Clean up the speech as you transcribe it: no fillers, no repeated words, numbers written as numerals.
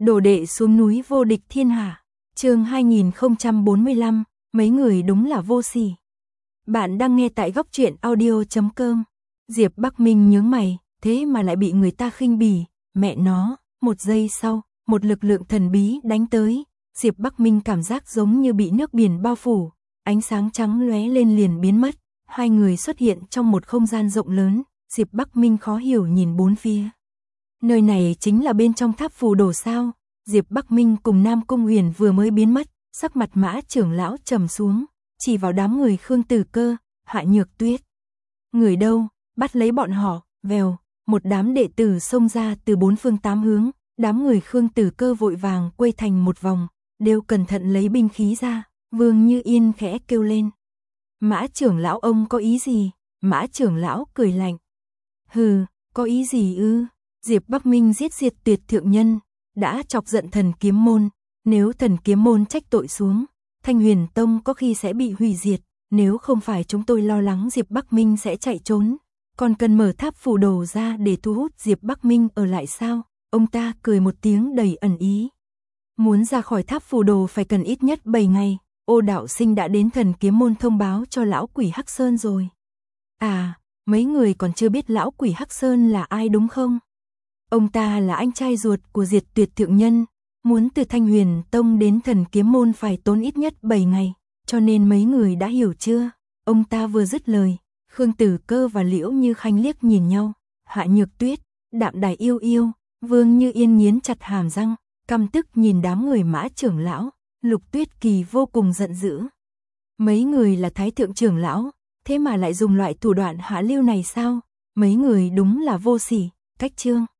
Đồ đệ xuống núi vô địch thiên hạ. Chương 2045, mấy người đúng là vô sỉ. Bạn đang nghe tại góc truyện audio.com. Diệp Bắc Minh nhướng mày, thế mà lại bị người ta khinh bỉ, mẹ nó. Một giây sau, một lực lượng thần bí đánh tới, Diệp Bắc Minh cảm giác giống như bị nước biển bao phủ, ánh sáng trắng lóe lên liền biến mất, hai người xuất hiện trong một không gian rộng lớn, Diệp Bắc Minh khó hiểu nhìn bốn phía. Nơi này chính là bên trong tháp phù đồ sao? Diệp Bắc Minh cùng Nam Cung Huyền vừa mới biến mất, sắc mặt Mã trưởng lão trầm xuống, chỉ vào đám người Khương Tử Cơ, Hạ Nhược Tuyết. Người đâu, bắt lấy bọn họ, vèo, một đám đệ tử xông ra từ bốn phương tám hướng, đám người Khương Tử Cơ vội vàng quây thành một vòng, đều cẩn thận lấy binh khí ra, Vương Như Yên khẽ kêu lên. Mã trưởng lão ông có ý gì? Mã trưởng lão cười lạnh. Hừ, có ý gì ư? Diệp Bắc Minh giết diệt tuyệt thượng nhân, đã chọc giận thần kiếm môn, nếu thần kiếm môn trách tội xuống, Thanh Huyền Tông có khi sẽ bị hủy diệt, nếu không phải chúng tôi lo lắng Diệp Bắc Minh sẽ chạy trốn, còn cần mở tháp phù đồ ra để thu hút Diệp Bắc Minh ở lại sao? Ông ta cười một tiếng đầy ẩn ý. Muốn ra khỏi tháp phù đồ phải cần ít nhất 7 ngày, Ô đạo sinh đã đến thần kiếm môn thông báo cho lão quỷ Hắc Sơn rồi. À, mấy người còn chưa biết lão quỷ Hắc Sơn là ai đúng không? Ông ta là anh trai ruột của diệt tuyệt thượng nhân, muốn từ Thanh Huyền Tông đến thần kiếm môn phải tốn ít nhất 7 ngày, cho nên mấy người đã hiểu chưa? Ông ta vừa dứt lời, Khương Tử Cơ và Liễu Như Khanh liếc nhìn nhau, Hạ Nhược Tuyết, Đạm Đài yêu yêu, Vương Như Yên nghiến chặt hàm răng, căm tức nhìn đám người Mã trưởng lão, Lục Tuyết Kỳ vô cùng giận dữ. Mấy người là thái thượng trưởng lão, thế mà lại dùng loại thủ đoạn hạ lưu này sao? Mấy người đúng là vô sỉ, cách chương.